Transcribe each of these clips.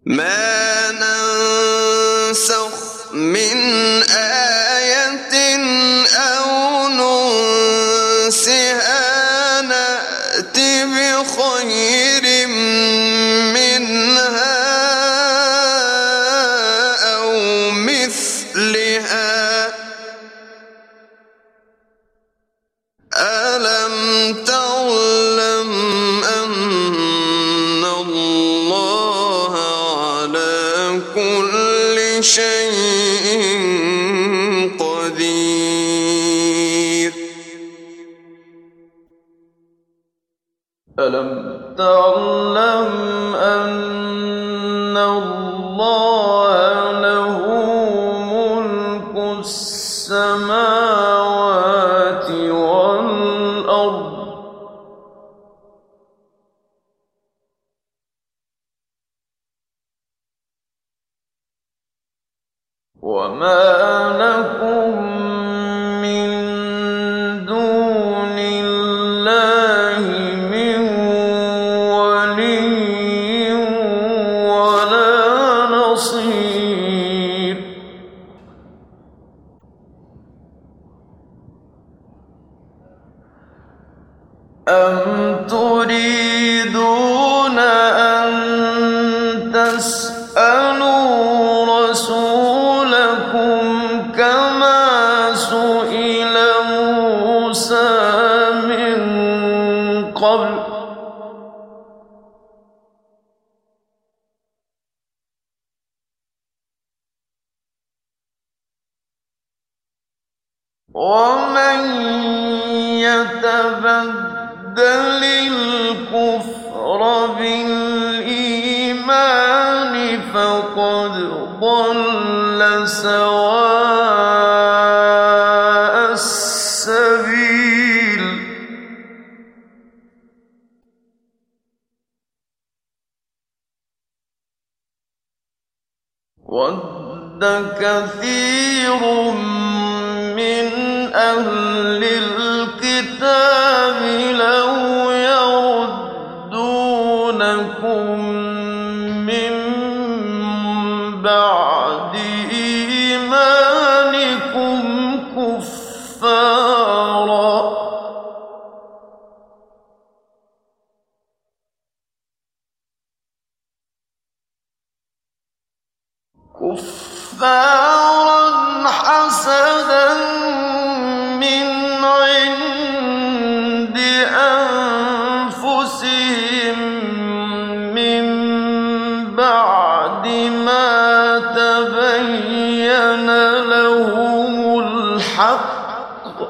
ما ننسخ من آية أو ننسها نأت بخير منها أو مثلها ألم تعلم أن الله على كل شيء قدير ألم تعلم أن الله له ملك السماوات والأرض وما لكم من دون الله من ولي ولا نصير أم تريدون أن تسألوا رسولكم كما سئل موسى من قبل ومن يتبدل الكفر بالإيمان فقد ضل سواء السبيل ود كثير من أهل الكتاب لو يردونكم من بعد إيمانكم كفارا حسدا من عند أنفسهم من بعد ما تبين لهم الحق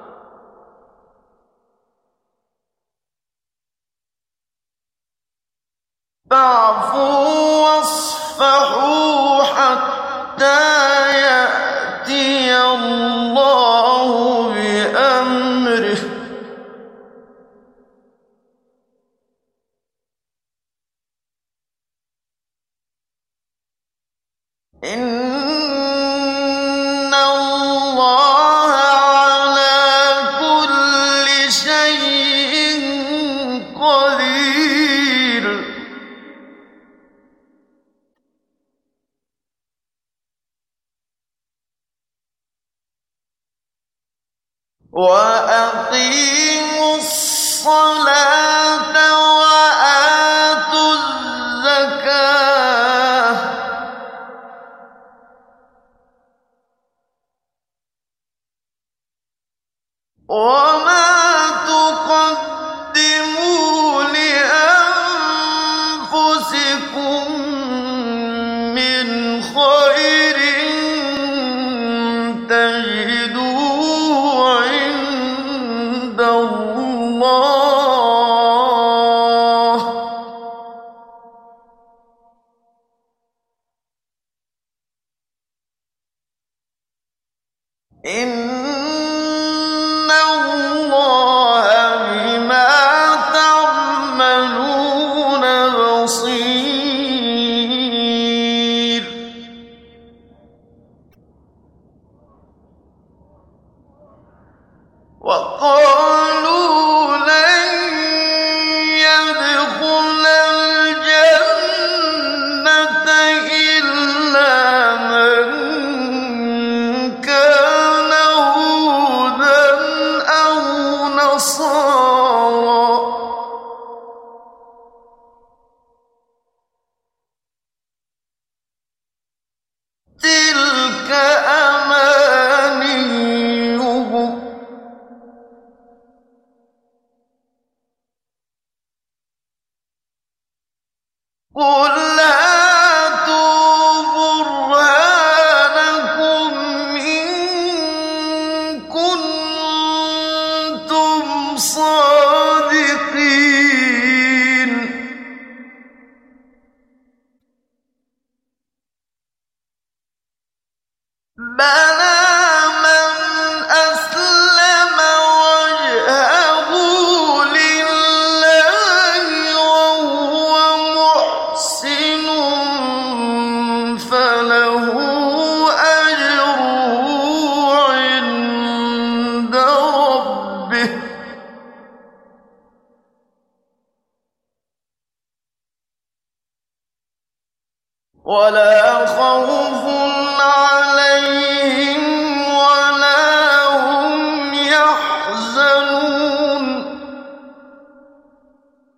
فاعفوا واصفحوا حتى يأتي الله بأمره إن الله على كل شيء قدير وأقيموا الصلاة وآتوا الزكاة وما تقدموا لأنفسكم من خير تجدوه عند الله إن الله بما تعملون بصير وقالوا لن يدخل الجنة قُلْ هَاتُوا بُرْهَانَكُمْ إِن كُنتُمْ صَادِقِينَ بَلَىٰ مَنْ أَسْلَمَ وَجْهَهُ لِلَّهِ وَهُوَ مُحْسِنٌ فَلَهُ أَجْرُهُ عِندَ رَبِّهِ وَلَا خَوْفٌ